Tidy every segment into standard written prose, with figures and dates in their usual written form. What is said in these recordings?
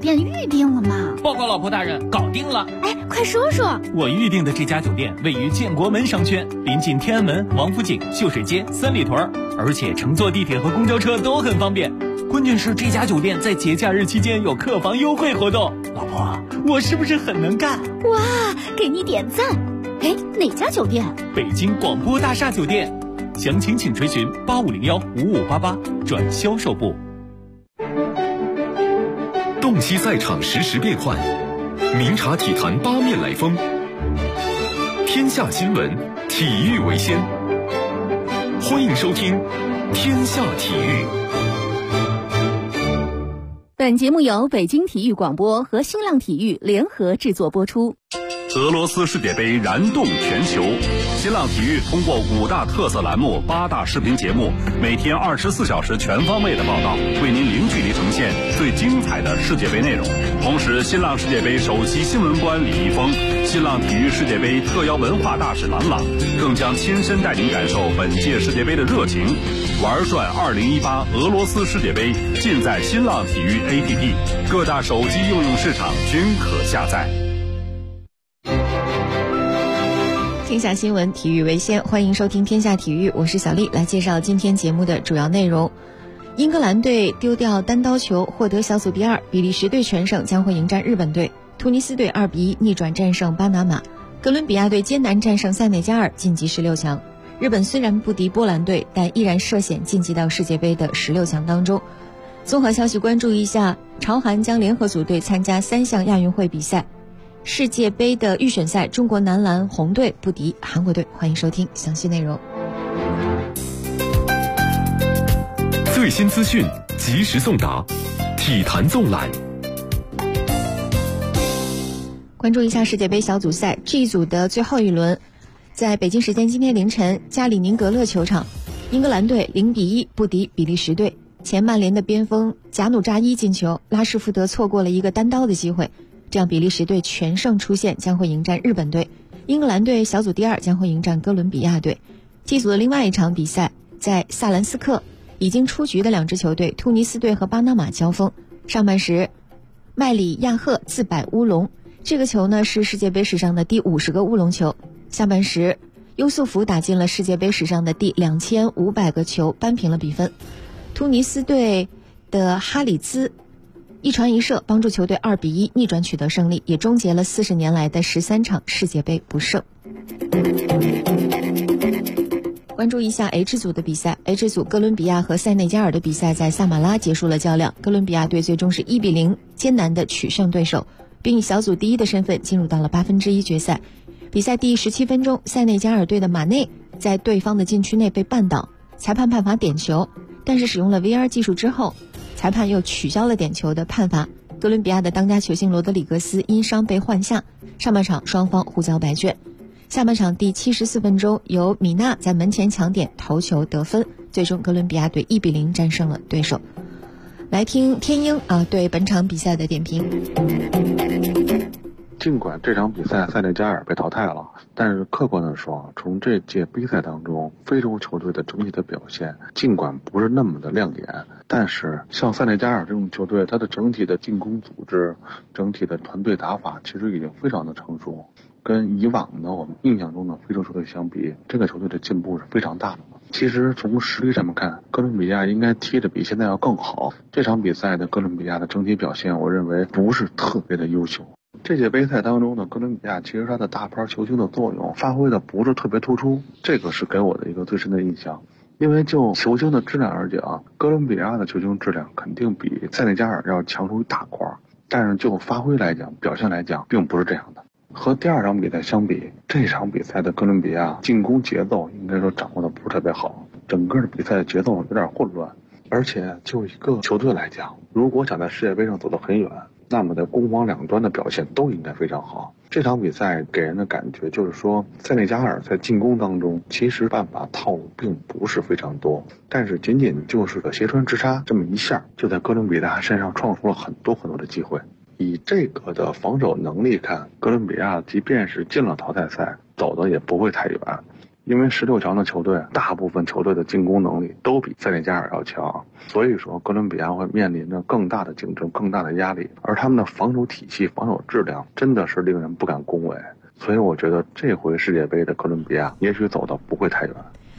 店预定了吗？ 报告老婆大人，搞定了。 哎，快说说。 我预定的这家酒店位于建国门商圈，临近天安门、王府井、秀水街、三里屯，而且乘坐地铁和公交车都很方便。关键是这家酒店在节假日期间有客房优惠活动。老婆，我是不是很能干？ 哇，给你点赞。哎，哪家酒店？ 北京广播大厦酒店。详情请垂询8501-5588转销售部。 洞悉赛场实时变幻，明察体坛八面来风。天下新闻，体育为先。欢迎收听《天下体育》。 本节目由北京体育广播和新浪体育联合制作播出。 俄罗斯世界杯燃动全球，新浪体育通过5大特色栏目、8大视频节目，每天24小时全方位的报道，为您零距离呈现最精彩的世界杯内容。同时，新浪世界杯首席新闻官李易峰、新浪体育世界杯特邀文化大使郎朗，更将亲身带您感受本届世界杯的热情。玩转2018俄罗斯世界杯，尽在新浪体育 APP， 各大手机应用市场均可下载。 天下新闻，体育为先，欢迎收听天下体育，我是小丽，来介绍今天节目的主要内容。英格兰队丢掉单刀球，获得小组第2，比利时队全胜，将会迎战日本队。突尼斯队2-1逆转战胜巴拿马。哥伦比亚队艰难战胜塞内加尔，晋级16强。日本虽然不敌波兰队，但依然涉险晋级到世界杯的16强当中。综合消息关注一下，朝韩将联合组队参加3项亚运会比赛。世界杯的预选赛，中国男篮红队不敌韩国队。欢迎收听详细内容。 最新资讯，及时送达，体坛纵览。 关注一下世界杯小组赛 G 组的最后一轮，在北京时间今天凌晨，加里宁格勒球场，英格兰队0-1不敌比利时队。前曼联的边锋贾努扎伊进球，拉什福德错过了一个单刀的机会。这样比利时队全胜出线，将会迎战日本队。英格兰队小组第2将会迎战哥伦比亚队。G 组的另外一场比赛，在萨兰斯克，已经出局的2支球队突尼斯队和巴拿马交锋。上半时，麦里亚赫自摆乌龙，这个球呢是世界杯史上的第50个乌龙球。下半时，优素福打进了世界杯史上的第2500个球，扳平了比分。突尼斯队的哈里兹一传一射，帮助球队2-1逆转取得胜利，也终结了40年来的13场世界杯不胜。关注一下 H 组的比赛 ，H 组哥伦比亚和塞内加尔的比赛在萨马拉结束了较量，哥伦比亚队最终是1-0艰难的取胜对手，并以小组第1的身份进入到了1/8决赛。比赛第17分钟，塞内加尔队的马内在对方的禁区内被绊倒，裁判判罚点球，但是使用了 VR 技术之后，裁判又取消了点球的判罚。哥伦比亚的当家球星罗德里格斯因伤被换下，上半场双方互交白卷。下半场第74分钟，由米纳在门前抢点头球得分，最终哥伦比亚队1-0战胜了对手。来听天鹰对本场比赛的点评。 尽管这场比赛塞内加尔被淘汰了，但是客观的说，从这届杯赛当中，非洲球队的整体的表现尽管不是那么的亮眼，但是像塞内加尔这种球队，它的整体的进攻组织、整体的团队打法其实已经非常的成熟，跟以往的我们印象中的非洲球队相比，这个球队的进步是非常大的。其实从实力上面看，哥伦比亚应该踢得比现在要更好。这场比赛的哥伦比亚的整体表现，我认为不是特别的优秀。这届杯赛当中呢，哥伦比亚其实它的大牌球星的作用发挥的不是特别突出，这个是给我的一个最深的印象。因为就球星的质量而讲，哥伦比亚的球星质量肯定比塞内加尔要强出一大块，但是就发挥来讲、表现来讲，并不是这样的。和第2场比赛相比，这场比赛的哥伦比亚进攻节奏应该说掌握的不是特别好，整个的比赛的节奏有点混乱。而且就一个球队来讲，如果想在世界杯上走得很远，那么在攻防两端的表现都应该非常好。这场比赛给人的感觉就是说，塞内加尔在进攻当中其实办法套路并不是非常多，但是仅仅就是个斜穿直插这么一下，就在哥伦比亚身上创出了很多的机会。以这个的防守能力看，哥伦比亚即便是进了淘汰赛，走的也不会太远。 因为16强的球队大部分球队的进攻能力都比塞内加尔要强，所以说哥伦比亚会面临着更大的竞争、更大的压力，而他们的防守体系、防守质量真的是令人不敢恭维。所以我觉得这回世界杯的哥伦比亚也许走的不会太远。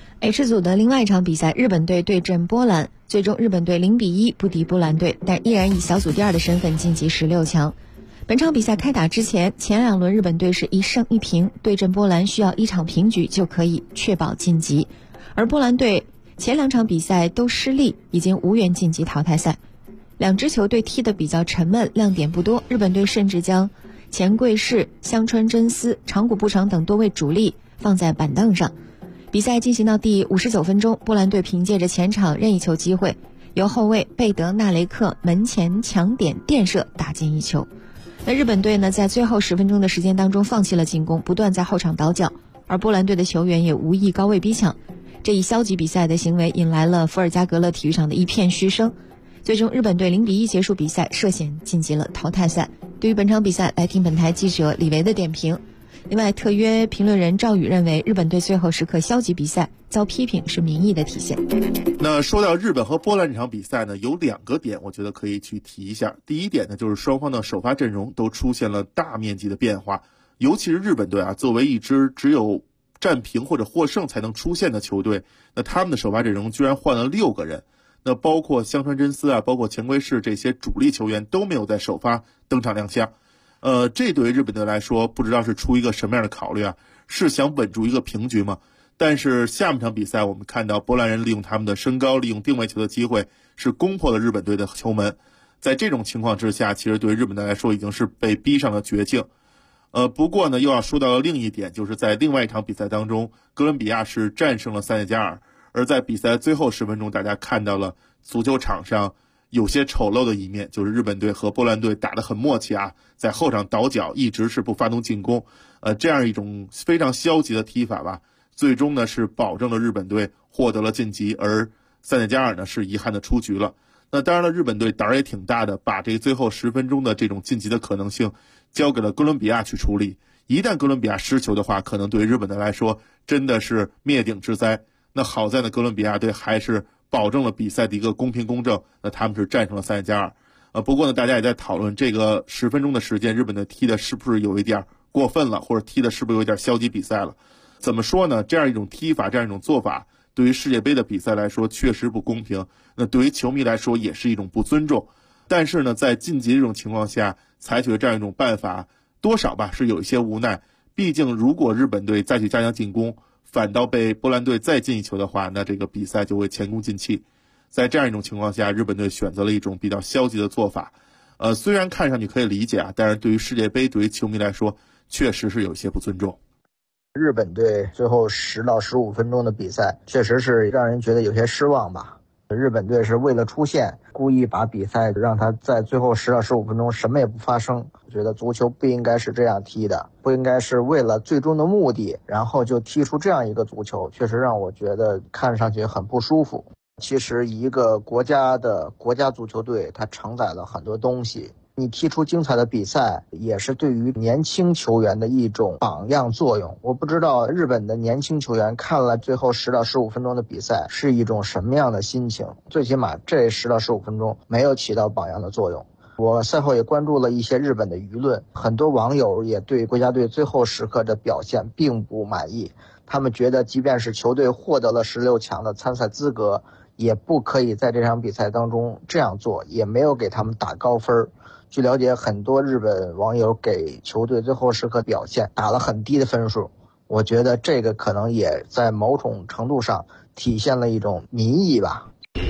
H 组的另外一场比赛，日本队对阵波兰，最终日本队0-1不敌波兰队，但依然以小组第2的身份晋级16强。本场比赛开打之前，前2轮日本队是1胜1平，对阵波兰需要1场平局就可以确保晋级，而波兰队前2场比赛都失利，已经无缘晋级淘汰赛。两支球队踢得比较沉闷，亮点不多，日本队甚至将前贵士、香川真司、长谷部长等多位主力放在板凳上。比赛进行到第59分钟，波兰队凭借着前场任意球机会，由后卫贝德纳雷克门前抢点垫射打进1球。那日本队呢，在最后10分钟的时间当中放弃了进攻，不断在后场倒脚，而波兰队的球员也无意高位逼抢，这一消极比赛的行为引来了伏尔加格勒体育场的一片嘘声。最终日本队0-1结束比赛，涉险晋级了淘汰赛。对于本场比赛，来听本台记者李维的点评。另外，特约评论人赵宇认为，日本队最后时刻消极比赛遭批评是民意的体现。 那说到日本和波兰这场比赛呢，有2个点我觉得可以去提一下。第一点呢，就是双方的首发阵容都出现了大面积的变化，尤其是日本队啊，作为一支只有战平或者获胜才能出现的球队，那他们的首发阵容居然换了6个人，那包括香川真司啊，包括前贵士这些主力球员都没有在首发登场亮相。这对于日本队来说，不知道是出一个什么样的考虑啊？是想稳住一个平局吗？但是下半场比赛，我们看到波兰人利用他们的身高，利用定位球的机会，是攻破了日本队的球门。在这种情况之下，其实对于日本队来说，已经是被逼上了绝境。不过呢，又要说到了另一点，就是在另外一场比赛当中，哥伦比亚是战胜了塞内加尔，而在比赛最后10分钟，大家看到了足球场上有些丑陋的一面，就是日本队和波兰队打得很默契啊，在后场倒脚，一直是不发动进攻，这样一种非常消极的踢法吧，最终呢是保证了日本队获得了晋级，而塞内加尔呢是遗憾的出局了。那当然了，日本队胆儿也挺大的，把这个最后10分钟的这种晋级的可能性交给了哥伦比亚去处理。一旦哥伦比亚失球的话，可能对于日本队来说真的是灭顶之灾。那好在呢，哥伦比亚队还是保证了比赛的一个公平公正，那他们是战胜了塞内加尔。不过呢，大家也在讨论这个10分钟的时间，日本队踢的是不是有一点过分了，或者踢的是不是有一点消极比赛了？怎么说呢？这样一种踢法，这样一种做法，对于世界杯的比赛来说确实不公平，那对于球迷来说也是一种不尊重。但是呢，在晋级这种情况下采取了这样一种办法，多少吧是有一些无奈。毕竟如果日本队再去加强进攻，反倒被波兰队再进1球的话，那这个比赛就会前功尽弃。在这样一种情况下，日本队选择了一种比较消极的做法。虽然看上去可以理解啊，但是对于世界杯，对于球迷来说，确实是有一些不尊重。 日本队最后10到15分钟的比赛，确实是让人觉得有些失望吧。日本队是为了出线，故意把比赛让他在最后10到15分钟什么也不发生。我觉得足球不应该是这样踢的，不应该是为了最终的目的，然后就踢出这样一个足球，确实让我觉得看上去很不舒服。其实一个国家足球队，它承载了很多东西。你踢出精彩的比赛，也是对于年轻球员的一种榜样作用。我不知道日本的年轻球员看了最后10到15分钟的比赛是一种什么样的心情，最起码这10到15分钟没有起到榜样的作用。我赛后也关注了一些日本的舆论，很多网友也对国家队最后时刻的表现并不满意，他们觉得即便是球队获得了16强的参赛资格，也不可以在这场比赛当中这样做，也没有给他们打高分。据了解，很多日本网友给球队最后时刻表现打了很低的分数，我觉得这个可能也在某种程度上体现了一种民意吧。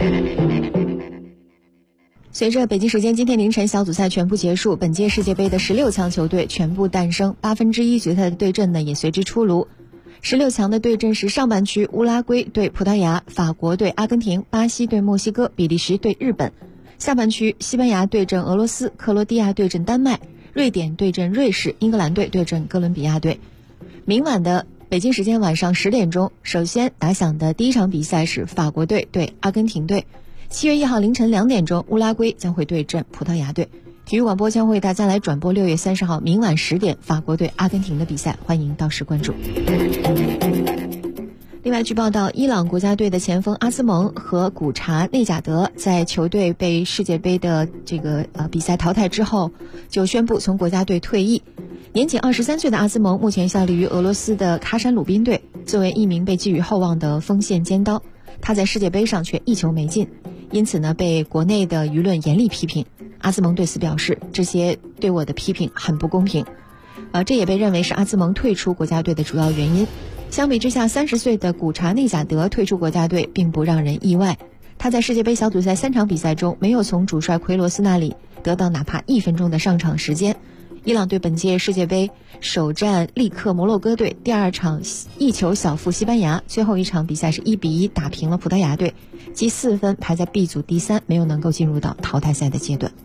随着北京时间今天凌晨小组赛全部结束，本届世界杯的16强球队全部诞生，1/8决赛的对阵呢也随之出炉。16强的对阵是上半区乌拉圭对葡萄牙，法国对阿根廷，巴西对墨西哥，比利时对日本。下半区西班牙对阵俄罗斯，克罗地亚对阵丹麦，瑞典对阵瑞士，英格兰队对阵哥伦比亚队。明晚的北京时间晚上10点钟，首先打响的第一场比赛是法国队对阿根廷队。7月1号凌晨2点钟，乌拉圭将会对阵葡萄牙队。体育广播将为大家来转播6月30号明晚10点法国对阿根廷的比赛，欢迎到时关注。 另外，据报道，伊朗国家队的前锋阿兹蒙和古查内贾德在球队被世界杯的比赛淘汰之后，就宣布从国家队退役。年仅23岁的阿兹蒙目前效力于俄罗斯的喀山鲁宾队，作为一名被寄予厚望的锋线尖刀，他在世界杯上却一球没进，因此呢被国内的舆论严厉批评。阿兹蒙对此表示，这些对我的批评很不公平。这也被认为是阿兹蒙退出国家队的主要原因。相比之下，30岁的古查内贾德退出国家队并不让人意外。他在世界杯小组赛3场比赛中没有从主帅奎罗斯那里得到哪怕1分钟的上场时间。伊朗队本届世界杯首战力克摩洛哥队，第2场1球小负西班牙，最后一场比赛是1-1打平了葡萄牙队，积4分排在 B 组第3，没有能够进入到淘汰赛的阶段。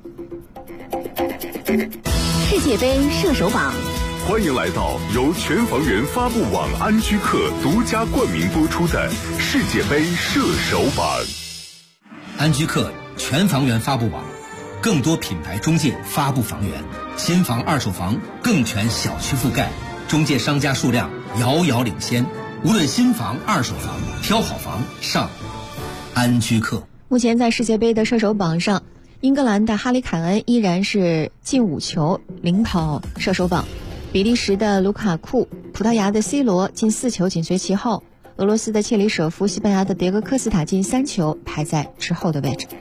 世界杯射手榜， 欢迎来到由全房源发布网安居客独家冠名播出的世界杯射手榜。 安居客全房源发布网，更多品牌中介发布房源，新房二手房更全小区覆盖，中介商家数量遥遥领先，无论新房二手房，挑好房上安居客。 目前在世界杯的射手榜上，英格兰的哈里凯恩依然是进5球领跑射手榜，比利时的卢卡库、葡萄牙的 C 罗进4球紧随其后，俄罗斯的切里舍夫、西班牙的迭戈科斯塔进3球排在之后的位置。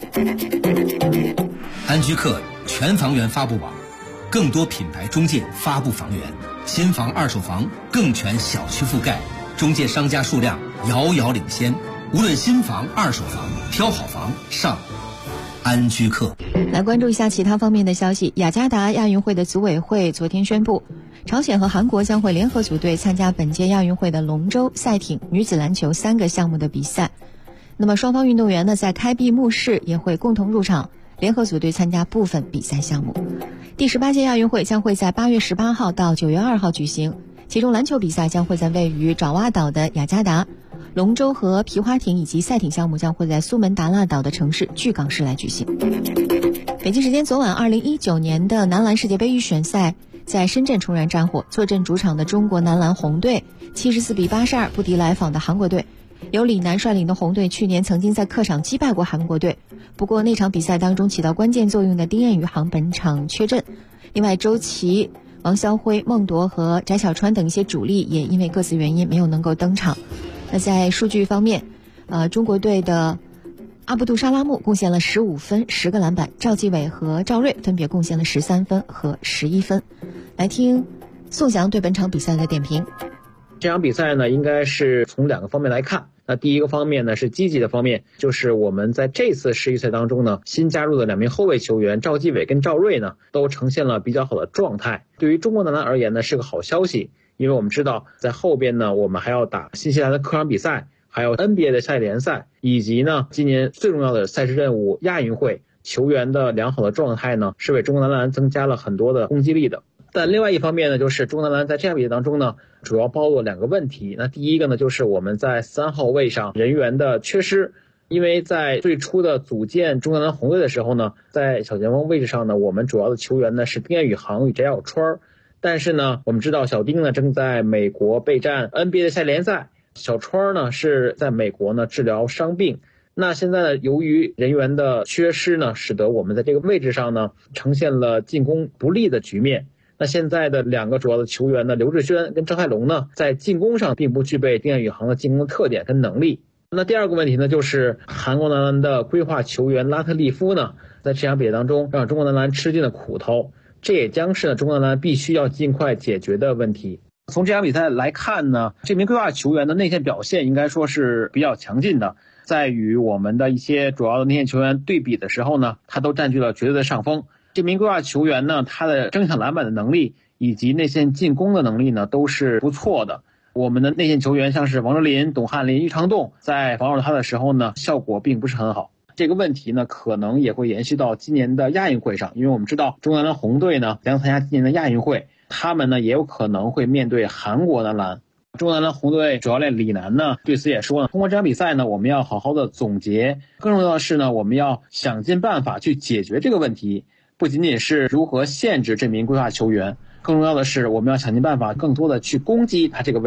安居客全房源发布网，更多品牌中介发布房源，新房二手房更全小区覆盖，中介商家数量遥遥领先，无论新房二手房，挑好房上安居客。 来关注一下其他方面的消息。雅加达亚运会的组委会昨天宣布，朝鲜和韩国将会联合组队参加本届亚运会的龙舟、赛艇、女子篮球3个项目的比赛。那么双方运动员呢，在开闭幕式也会共同入场，联合组队参加部分比赛项目。第18届亚运会将会在8月18号到9月2号举行，其中篮球比赛将会在位于爪哇岛的雅加达，龙舟和皮划艇以及赛艇项目将会在苏门答腊岛的城市巨港市来举行。北京时间昨晚，2019年的男篮世界杯预选赛在深圳重燃战火，坐镇主场的中国男篮红队74比82不敌来访的韩国队。由李楠率领的红队去年曾经在客场击败过韩国队，不过那场比赛当中起到关键作用的丁彦雨航本场缺阵，另外周琦、王潇辉、孟铎和翟小川等一些主力也因为各自原因没有能够登场。那在数据方面，中国队的阿布杜沙拉木贡献了15分10个篮板，赵继伟和赵睿分别贡献了13分和11分。来听宋翔对本场比赛的点评。 这场比赛呢，应该是从2个方面来看。那第一个方面呢，是积极的方面，就是我们在这次世预赛当中呢，新加入的2名后卫球员赵继伟跟赵睿呢，都呈现了比较好的状态。对于中国男篮而言呢，是个好消息，因为我们知道在后边呢，我们还要打新西兰的客场比赛，还有 NBA 的夏季联赛，以及呢今年最重要的赛事任务亚运会，球员的良好的状态呢，是为中国男篮增加了很多的攻击力的。但另外一方面呢，就是中国男篮在这场比赛当中呢，主要暴露了2个问题。那第一个呢，就是我们在3号位上人员的缺失。因为在最初的组建中国男篮红队的时候呢，在小前锋位置上呢，我们主要的球员呢是丁彦雨航与翟小川。但是呢，我们知道小丁呢正在美国备战 NBA 的夏季联赛，小川呢是在美国呢治疗伤病。那现在呢，由于人员的缺失呢，使得我们在这个位置上呢呈现了进攻不利的局面。那现在的2个主要的球员呢，刘志轩跟张泰龙呢，在进攻上并不具备丁彦雨航的进攻的特点跟能力。那第2个问题呢，就是韩国男篮的规划球员拉特利夫呢，在这场比赛当中让中国男篮吃尽了苦头，这也将是呢中国男篮必须要尽快解决的问题。从这场比赛来看呢，这名规划球员的内线表现应该说是比较强劲的，在与我们的一些主要的内线球员对比的时候呢，他都占据了绝对的上风。这名规划球员呢，他的争抢篮板的能力以及内线进攻的能力呢，都是不错的。我们的内线球员像是王哲林、董翰林、于长栋，在防守他的时候呢，效果并不是很好。这个问题呢，可能也会延续到今年的亚运会上，因为我们知道中国男篮红队呢将参加今年的亚运会，他们呢也有可能会面对韩国男篮。中国男篮红队主教练李楠呢对此也说呢，通过这场比赛呢，我们要好好的总结，更重要的是呢，我们要想尽办法去解决这个问题。不仅仅是如何限制这名规划球员，更重要的是我们要想尽办法更多的去攻击他这个位置。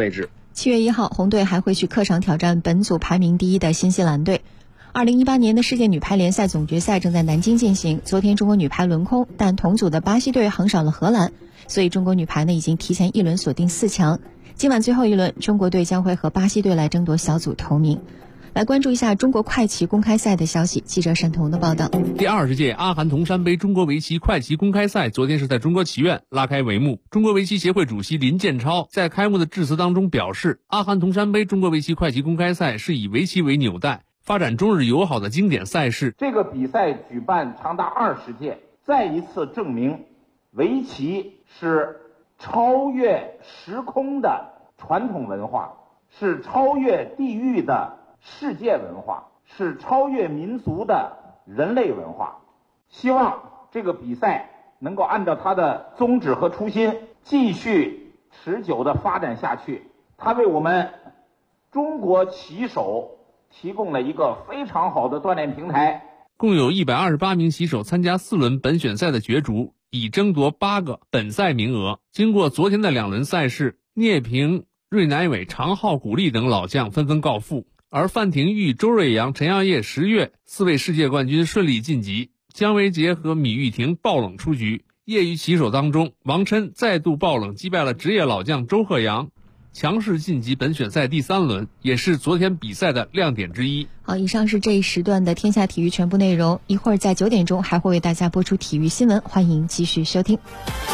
7月1号，红队还会去客场挑战本组排名第1的新西兰队。2018年的世界女排联赛总决赛正在南京进行，昨天中国女排轮空，但同组的巴西队横扫了荷兰，所以中国女排呢已经提前1轮锁定4强。今晚最后一轮，中国队将会和巴西队来争夺小组头名。来关注一下中国快棋公开赛的消息，记者沈彤的报道。 第20届阿含铜山杯中国围棋快棋公开赛昨天是在中国棋院拉开帷幕。中国围棋协会主席林建超在开幕的致辞当中表示，阿含铜山杯中国围棋快棋公开赛是以围棋为纽带，发展中日友好的经典赛事。 这个比赛举办长达20届，再一次证明围棋是超越时空的传统文化，是超越地域的世界文化，是超越民族的人类文化。希望这个比赛能够按照它的宗旨和初心继续持久地发展下去。它为我们中国棋手提供了一个非常好的锻炼平台。 共有128名棋手参加4轮本选赛的角逐，以争夺8个本赛名额。经过昨天的2轮赛事，聂平、芮乃伟、常浩、古力等老将纷纷告负，而范廷钰、周瑞阳、陈耀烨、石跃4位世界冠军顺利晋级，姜维杰和米玉婷爆冷出局。业余棋手当中，王琛再度爆冷击败了职业老将周鹤阳，强势晋级本选赛第3轮，也是昨天比赛的亮点之一。 好，以上是这一时段的天下体育全部内容，一会儿在9点钟还会为大家播出体育新闻，欢迎继续收听。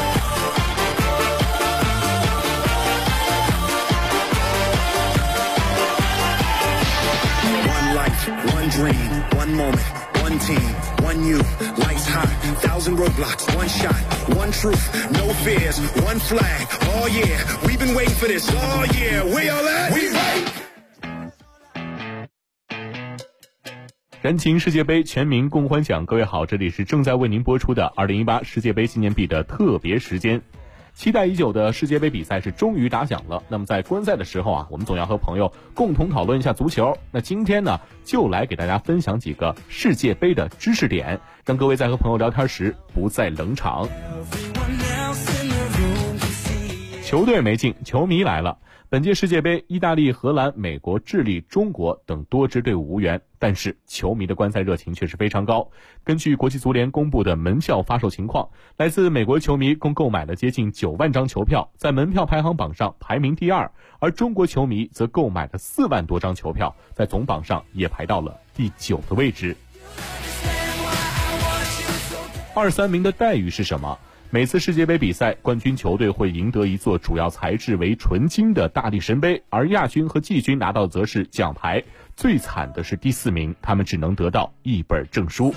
One dream, one moment, one team, one you, lights high, 1,000 roadblocks, one shot, one truth, no fears, one flag, oh yeah, we've been waiting for this, oh yeah, where y'all at? We right! 燃情世界杯全民共欢奖，各位好，这里是正在为您播出的2018世界杯纪念币的特别时间。期待已久的世界杯比赛是终于打响了。那么在观赛的时候啊，我们总要和朋友共同讨论一下足球。那今天呢，就来给大家分享几个世界杯的知识点，让各位在和朋友聊天时不再冷场。球队没进，球迷来了。本届世界杯，意大利、荷兰、美国、智利、中国等多支队伍无缘，但是球迷的观赛热情却是非常高。根据国际足联公布的门票发售情况，来自美国球迷共购买了接近9万张球票，在门票排行榜上排名第2，而中国球迷则购买了4万多张球票，在总榜上也排到了第9的位置。2、3名的待遇是什么？每次世界杯比赛，冠军球队会赢得一座主要材质为纯金的大力神杯，而亚军和季军拿到则是奖牌。最惨的是第4名，他们只能得到一本证书。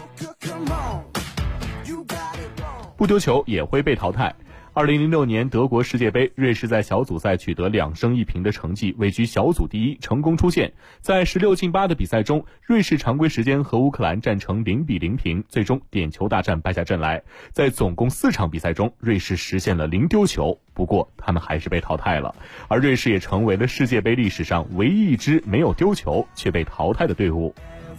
不丢球也会被淘汰。2006年德国世界杯，瑞士在小组赛取得2胜1平的成绩，位居小组第1，成功出线。在16进8的比赛中，瑞士常规时间和乌克兰战成0比0平，最终点球大战败下阵来。在总共4场比赛中，瑞士实现了0丢球，不过他们还是被淘汰了。而瑞士也成为了世界杯历史上唯一一支没有丢球却被淘汰的队伍。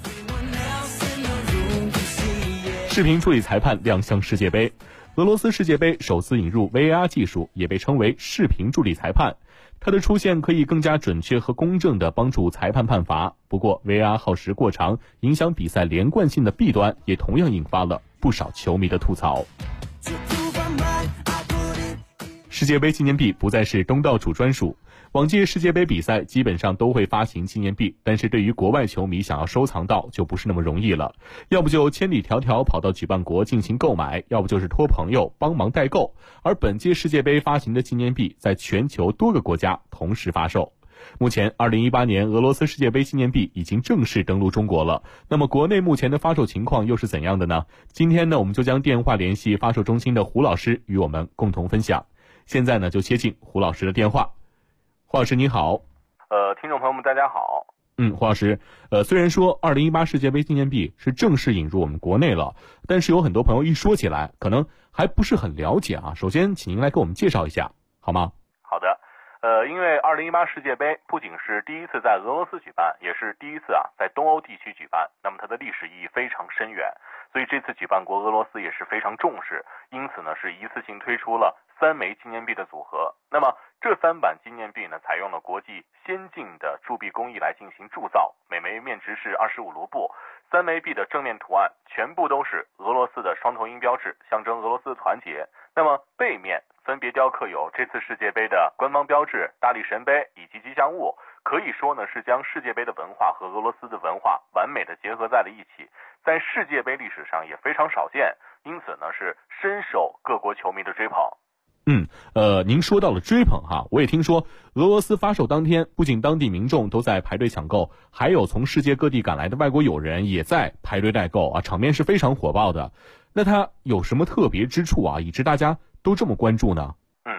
视频助理裁判亮相世界杯。俄罗斯世界杯首次引入 VAR 技术，也被称为视频助理裁判。它的出现可以更加准确和公正地帮助裁判判罚。不过 VAR 耗时过长，影响比赛连贯性的弊端也同样引发了不少球迷的吐槽。世界杯纪念币不再是东道主专属。往届世界杯比赛基本上都会发行纪念币，但是对于国外球迷想要收藏到就不是那么容易了，要不就千里迢迢跑到举办国进行购买，要不就是托朋友帮忙代购。而本届世界杯发行的纪念币在全球多个国家同时发售。目前2018年俄罗斯世界杯纪念币已经正式登陆中国了，那么国内目前的发售情况又是怎样的呢？今天呢，我们就将电话联系发售中心的胡老师与我们共同分享。现在呢，就接进胡老师的电话。胡老师您好。 听众朋友们大家好。 胡老师，虽然说2018世界杯纪念币是正式引入我们国内了，但是有很多朋友一说起来可能还不是很了解啊。首先请您来给我们介绍一下好吗？ 好的。 因为2018世界杯不仅是第一次在俄罗斯举办，也是第一次在东欧地区举办，那么它的历史意义非常深远，所以这次举办国俄罗斯也是非常重视，因此呢是一次性推出了3枚纪念币的组合。那么这3版纪念币呢，采用了国际先进的铸币工艺来进行铸造，每枚面值是25卢布。3枚币的正面图案全部都是俄罗斯的双头鹰标志，象征俄罗斯的团结。那么背面分别雕刻有这次世界杯的官方标志、大力神杯以及吉祥物，可以说呢是将世界杯的文化和俄罗斯的文化完美的结合在了一起，在世界杯历史上也非常少见，因此呢是深受各国球迷的追捧。 您说到了追捧哈，我也听说俄罗斯发售当天，不仅当地民众都在排队抢购，还有从世界各地赶来的外国友人也在排队代购场面是非常火爆的。那它有什么特别之处以致大家都这么关注呢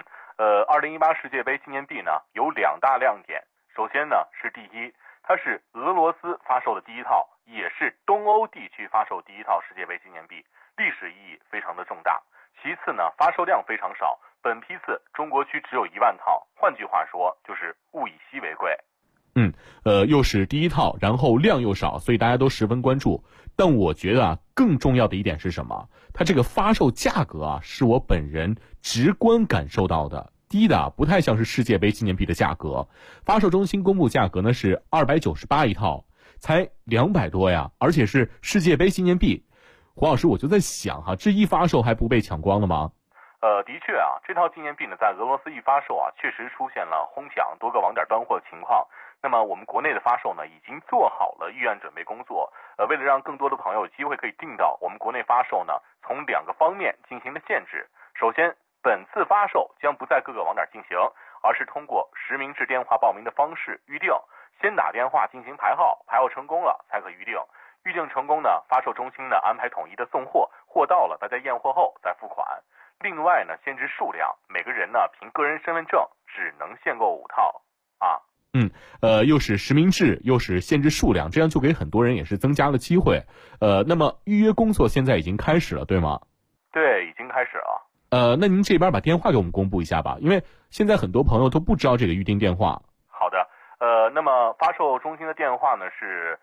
？2018世界杯纪念币呢有2大亮点。首先呢是第一，它是俄罗斯发售的第一套，也是东欧地区发售第一套世界杯纪念币，历史意义非常的重大。其次呢，发售量非常少，本批次中国区只有1万套，换句话说就是物以稀为贵。 又是第一套，然后量又少，所以大家都十分关注。但我觉得更重要的一点是什么？它这个发售价格是我本人直观感受到的，低的不太像是世界杯纪念币的价格。发售中心公布价格呢是298一套，才200多呀，而且是世界杯纪念币。黄老师，我就在想这一发售还不被抢光了吗？ 的确这套纪念币呢，在俄罗斯一发售确实出现了哄抢多个网点断货情况。那么我们国内的发售呢，已经做好了预案准备工作。为了让更多的朋友有机会可以订到，我们国内发售呢，从2个方面进行了限制。首先，本次发售将不在各个网点进行，而是通过实名制电话报名的方式预定，先打电话进行排号，排号成功了才可预定。预定成功呢，发售中心呢安排统一的送货，货到了大家验货后再付款。另外呢，限制数量，每个人呢凭个人身份证只能限购5套又是实名制，又是限制数量，这样就给很多人也是增加了机会。那么预约工作现在已经开始了，对吗？ 对，已经开始了。 那您这边把电话给我们公布一下吧，因为现在很多朋友都不知道这个预订电话。 好的，那么发售中心的电话呢是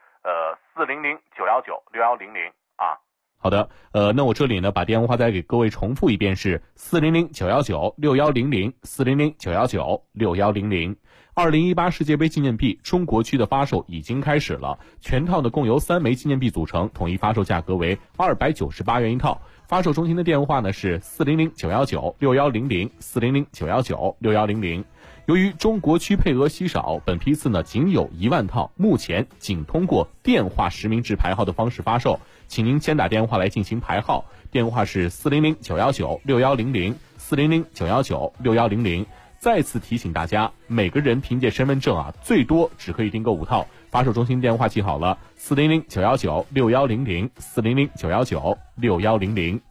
400-919-6100 好的，那我这里呢把电话再给各位重复一遍，是400-919-6100 400-919-6100。2018世界杯纪念币中国区的发售已经开始了，全套呢共由3枚纪念币组成，统一发售价格为298元一套。发售中心的电话呢是400-919-6100 400-919-6100。由于中国区配额稀少，本批次呢仅有1万套，目前仅通过电话实名制排号的方式发售，请您先打电话来进行排号，电话是400-919-6100 400-919-6100。再次提醒大家，每个人凭借身份证最多只可以订购5套。发售中心电话记好了，400-919-6100 400-919-6100。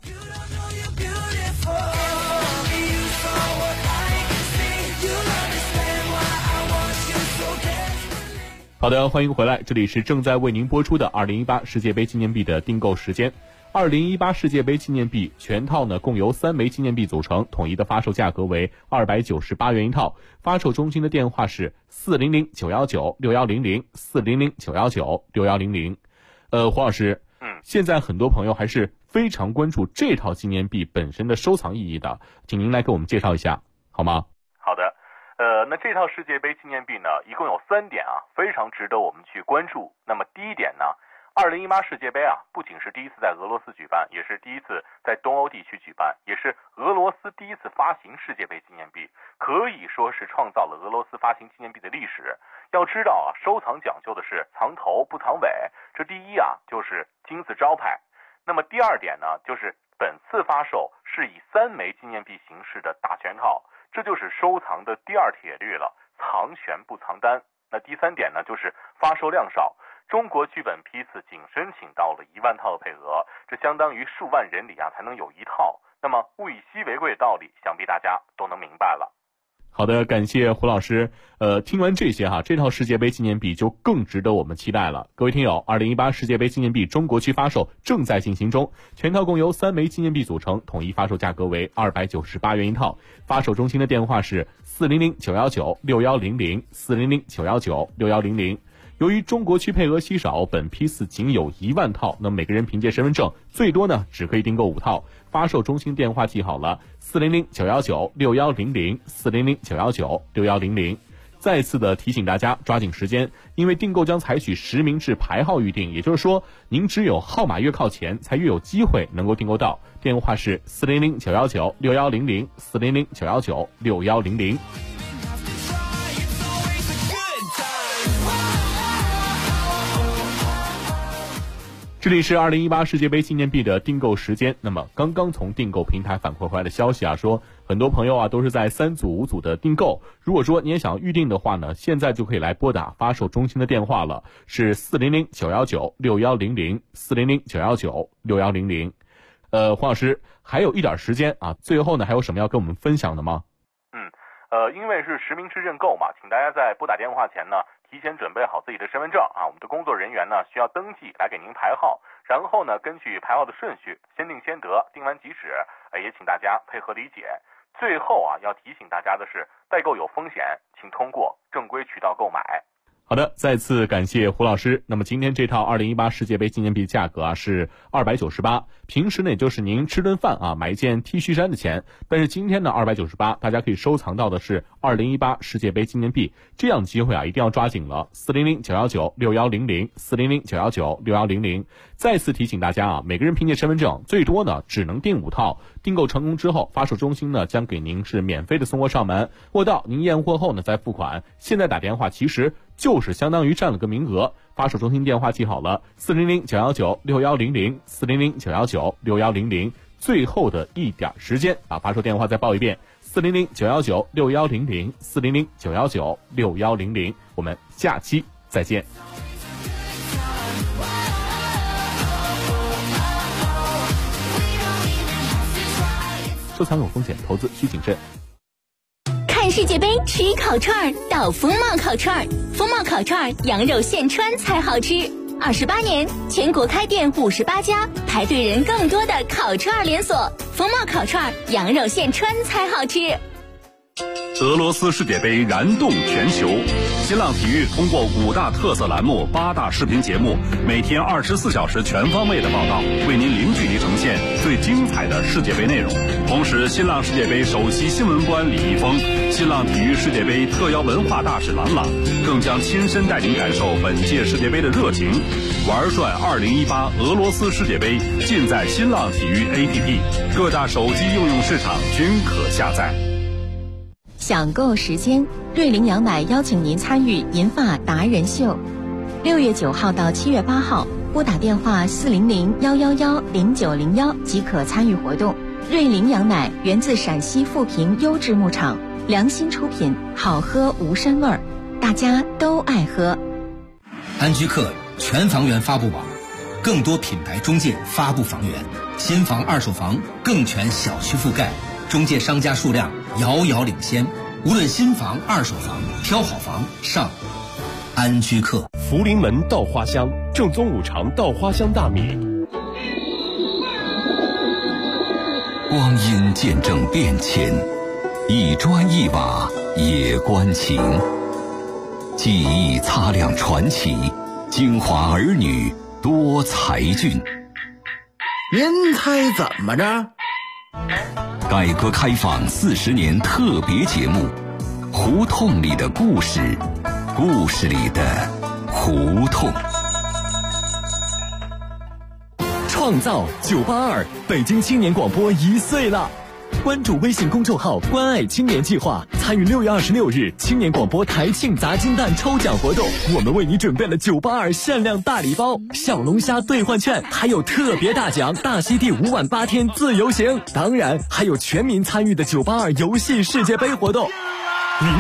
好的，欢迎回来，这里是正在为您播出的2018世界杯纪念币的订购时间。2018世界杯纪念币全套呢共由3枚纪念币组成，统一的发售价格为298元一套。发售中心的电话是400-919-6100 400-919-6100。黄老师，现在很多朋友还是非常关注这套纪念币本身的收藏意义的，请您来给我们介绍一下好吗？ 好的，那这套世界杯纪念币呢，一共有3点非常值得我们去关注。那么第一点呢，2018世界杯不仅是第一次在俄罗斯举办，也是第一次在东欧地区举办，也是俄罗斯第一次发行世界杯纪念币，可以说是创造了俄罗斯发行纪念币的历史。要知道收藏讲究的是藏头不藏尾，这第一就是金字招牌。那么第二点呢，就是本次发售是以3枚纪念币形式的大全套，这就是收藏的第2铁律了，藏全不藏单。那第3点呢，就是发售量少。中国区本批次仅申请到了1万套的配额，这相当于数万人里才能有1套。那么物以稀为贵的道理，想必大家都能明白了。 好的，感谢胡老师。听完这些哈，这套世界杯纪念币就更值得我们期待了。各位听友，2018世界杯纪念币中国区发售正在进行中，全套共由3枚纪念币组成，统一发售价格为298元一套。发售中心的电话是400-919-6100 400-919-6100。由于中国区配额稀少，本批次仅有1万套，那么每个人凭借身份证最多呢只可以订购5套。发售中心电话记好了，400-919-6100 400-919-6100。再次的提醒大家抓紧时间，因为订购将采取实名制排号预订，也就是说您只有号码越靠前才越有机会能够订购到。电话是400-919-6100 400-919-6100。这里是2018世界杯纪念币的订购时间。那么刚刚从订购平台反馈回来的消息啊，说很多朋友都是在3组5组的订购。如果说你也想预定的话呢，现在就可以来拨打发售中心的电话了，是400-919-6100 400-919-6100。黄老师还有一点时间啊，最后呢还有什么要跟我们分享的吗？ 因为是实名制认购嘛，请大家在拨打电话前呢，提前准备好自己的身份证啊，我们的工作人员呢需要登记来给您排号，然后呢根据排号的顺序先定先得，定完即止，也请大家配合理解。最后要提醒大家的是，代购有风险，请通过正规渠道购买。 好的，再次感谢胡老师。那么今天这套2018世界杯纪念币价格是298，平时呢也就是您吃顿饭买一件 T 恤衫的钱，但是今天呢298，大家可以收藏到的是2018世界杯纪念币，这样的机会一定要抓紧了。400-919-6100 400-919-6100。再次提醒大家每个人凭借身份证最多呢只能订5套，订购成功之后，发售中心呢将给您是免费的送货上门，货到您验货后呢再付款。现在打电话其实就是相当于占了个名额。发售中心电话记好了，400-919-6100 400-919-6100。最后的一点时间发售电话再报一遍，400-919-6100 400-919-6100。我们下期再见。收藏有风险，投资需谨慎。 看世界杯吃烤串到风貌烤串，风貌烤串羊肉现穿才好吃。28年，全国开店58家，排队人更多的烤串连锁。风貌烤串羊肉现穿才好吃。 俄罗斯世界杯燃动全球，新浪体育通过5大特色栏目、8大视频节目，每天24小时全方位的报道，为您零距离呈现最精彩的世界杯内容。同时，新浪世界杯首席新闻官李易峰、新浪体育世界杯特邀文化大使郎朗，更将亲身带您感受本届世界杯的热情。玩转2018俄罗斯世界杯，尽在新浪体育 APP， 各大手机应用市场均可下载。 享购时间，瑞麟羊奶邀请您参与银发达人秀，6月9号到7月8号，拨打电话400-111-0901即可参与活动。瑞麟羊奶源自陕西富平优质牧场，良心出品，好喝无膻味儿，大家都爱喝。 安居客全房源发布网，更多品牌中介发布房源，新房二手房更全小区覆盖，中介商家数量遥遥领先。无论新房二手房，挑好房上安居客。 福临门稻花香，正宗五常稻花香大米。 光阴见证变迁，一砖一瓦也关情。记忆擦亮传奇，京华儿女多才俊。 您猜怎么着？ 改革开放40年特别节目，胡同里的故事，故事里的胡同。 创造982，北京青年广播1岁了。关注微信公众号关爱青年计划，参与6月26日青年广播台庆砸金蛋抽奖活动，我们为你准备了982限量大礼包、小龙虾兑换券，还有特别大奖大溪地5晚8天自由行，当然还有全民参与的982游戏世界杯活动。